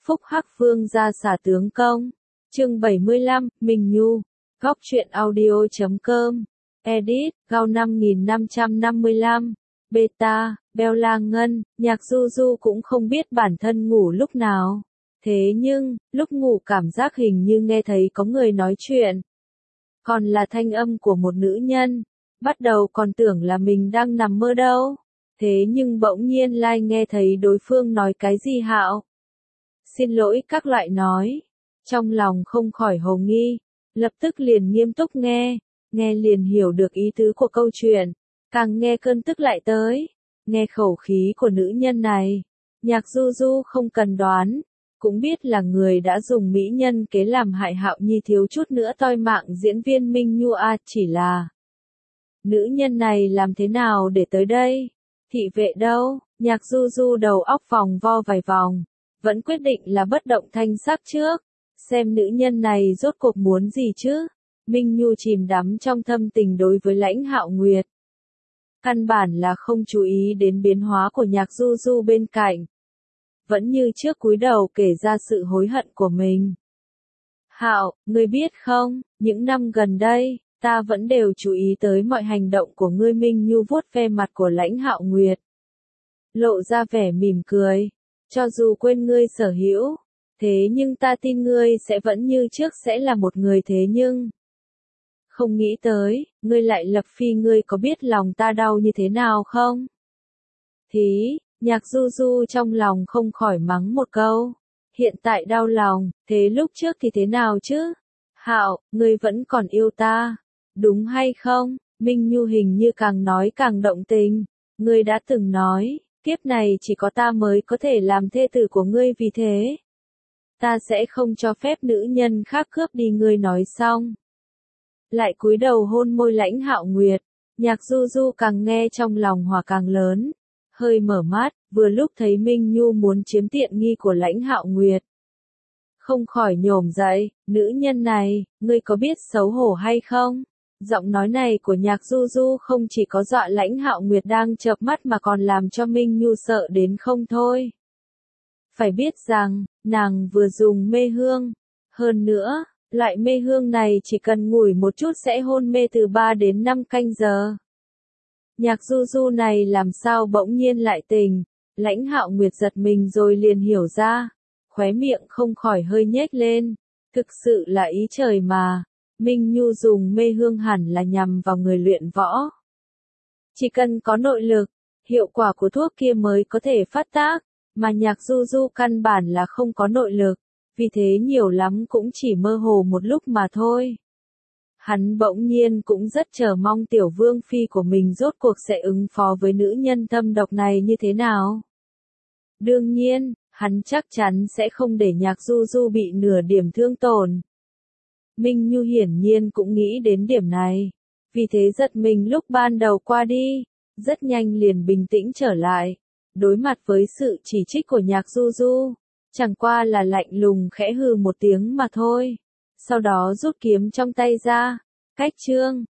Phúc Hắc Vương ra xả tướng công. Chương 75, Minh Nhu. Góc truyện audio.com. Edit, Gao 5555. Beta, Bella Ngân. Nhạc Du Du cũng không biết bản thân ngủ lúc nào. Thế nhưng, lúc ngủ cảm giác hình như nghe thấy có người nói chuyện. Còn là thanh âm của một nữ nhân. Bắt đầu còn tưởng là mình đang nằm mơ đâu. Thế nhưng bỗng nhiên lai nghe thấy đối phương nói cái gì Hạo. Xin lỗi các loại nói. Trong lòng không khỏi hồ nghi. Lập tức liền nghiêm túc nghe. Nghe liền hiểu được ý tứ của câu chuyện. Càng nghe cơn tức lại tới. Nghe khẩu khí của nữ nhân này. Nhạc Du Du không cần đoán. Cũng biết là người đã dùng mỹ nhân kế làm hại Hạo Nhi thiếu chút nữa toi mạng diễn viên Minh Nhu chỉ là. Nữ nhân này làm thế nào để tới đây? Thị vệ đâu? Nhạc Du Du đầu óc vòng vo vài vòng. Vẫn quyết định là bất động thanh sắc trước. Xem nữ nhân này rốt cuộc muốn gì chứ? Minh Nhu chìm đắm trong thâm tình đối với Lãnh Hạo Nguyệt. Căn bản là không chú ý đến biến hóa của Nhạc Du Du bên cạnh. Vẫn như trước cúi đầu kể ra sự hối hận của mình. Hạo, ngươi biết không, những năm gần đây, ta vẫn đều chú ý tới mọi hành động của ngươi. Minh Nhu vuốt ve mặt của Lãnh Hạo Nguyệt. Lộ ra vẻ mỉm cười. Cho dù quên ngươi sở hữu, thế nhưng ta tin ngươi sẽ vẫn như trước sẽ là một người thế nhưng. Không nghĩ tới, ngươi lại lập phi. Ngươi có biết lòng ta đau như thế nào không? Thí, Nhạc Du Du trong lòng không khỏi mắng một câu. Hiện tại đau lòng, thế lúc trước thì thế nào chứ? Hạo, ngươi vẫn còn yêu ta, đúng hay không? Minh Nhu hình như càng nói càng động tình. Ngươi đã từng nói, kiếp này chỉ có ta mới có thể làm thê tử của ngươi, vì thế ta sẽ không cho phép nữ nhân khác cướp đi. Ngươi nói xong, lại cúi đầu hôn môi Lãnh Hạo Nguyệt. Nhạc Du Du càng nghe trong lòng hỏa càng lớn. Hơi mở mắt, vừa lúc thấy Minh Nhu muốn chiếm tiện nghi của Lãnh Hạo Nguyệt. Không khỏi nhổm dậy, nữ nhân này, ngươi có biết xấu hổ hay không? Giọng nói này của Nhạc Du Du không chỉ có dọa Lãnh Hạo Nguyệt đang chợp mắt mà còn làm cho Minh Nhu sợ đến không thôi. Phải biết rằng, nàng vừa dùng mê hương. Hơn nữa, loại mê hương này chỉ cần ngủi một chút sẽ hôn mê từ 3 đến 5 canh giờ. Nhạc Du Du này làm sao bỗng nhiên lại tình. Lãnh Hạo Nguyệt giật mình rồi liền hiểu ra. Khóe miệng không khỏi hơi nhếch lên. Thực sự là ý trời mà. Minh Nhu dùng mê hương hẳn là nhằm vào người luyện võ. Chỉ cần có nội lực, hiệu quả của thuốc kia mới có thể phát tác. Mà Nhạc Du Du căn bản là không có nội lực. Vì thế nhiều lắm cũng chỉ mơ hồ một lúc mà thôi. Hắn bỗng nhiên cũng rất chờ mong tiểu vương phi của mình rốt cuộc sẽ ứng phó với nữ nhân thâm độc này như thế nào. Đương nhiên, hắn chắc chắn sẽ không để Nhạc Du Du bị nửa điểm thương tổn. Minh Nhu hiển nhiên cũng nghĩ đến điểm này. Vì thế giật mình lúc ban đầu qua đi, rất nhanh liền bình tĩnh trở lại. Đối mặt với sự chỉ trích của Nhạc Du Du, chẳng qua là lạnh lùng khẽ hừ một tiếng mà thôi. Sau đó rút kiếm trong tay ra. Cách chương,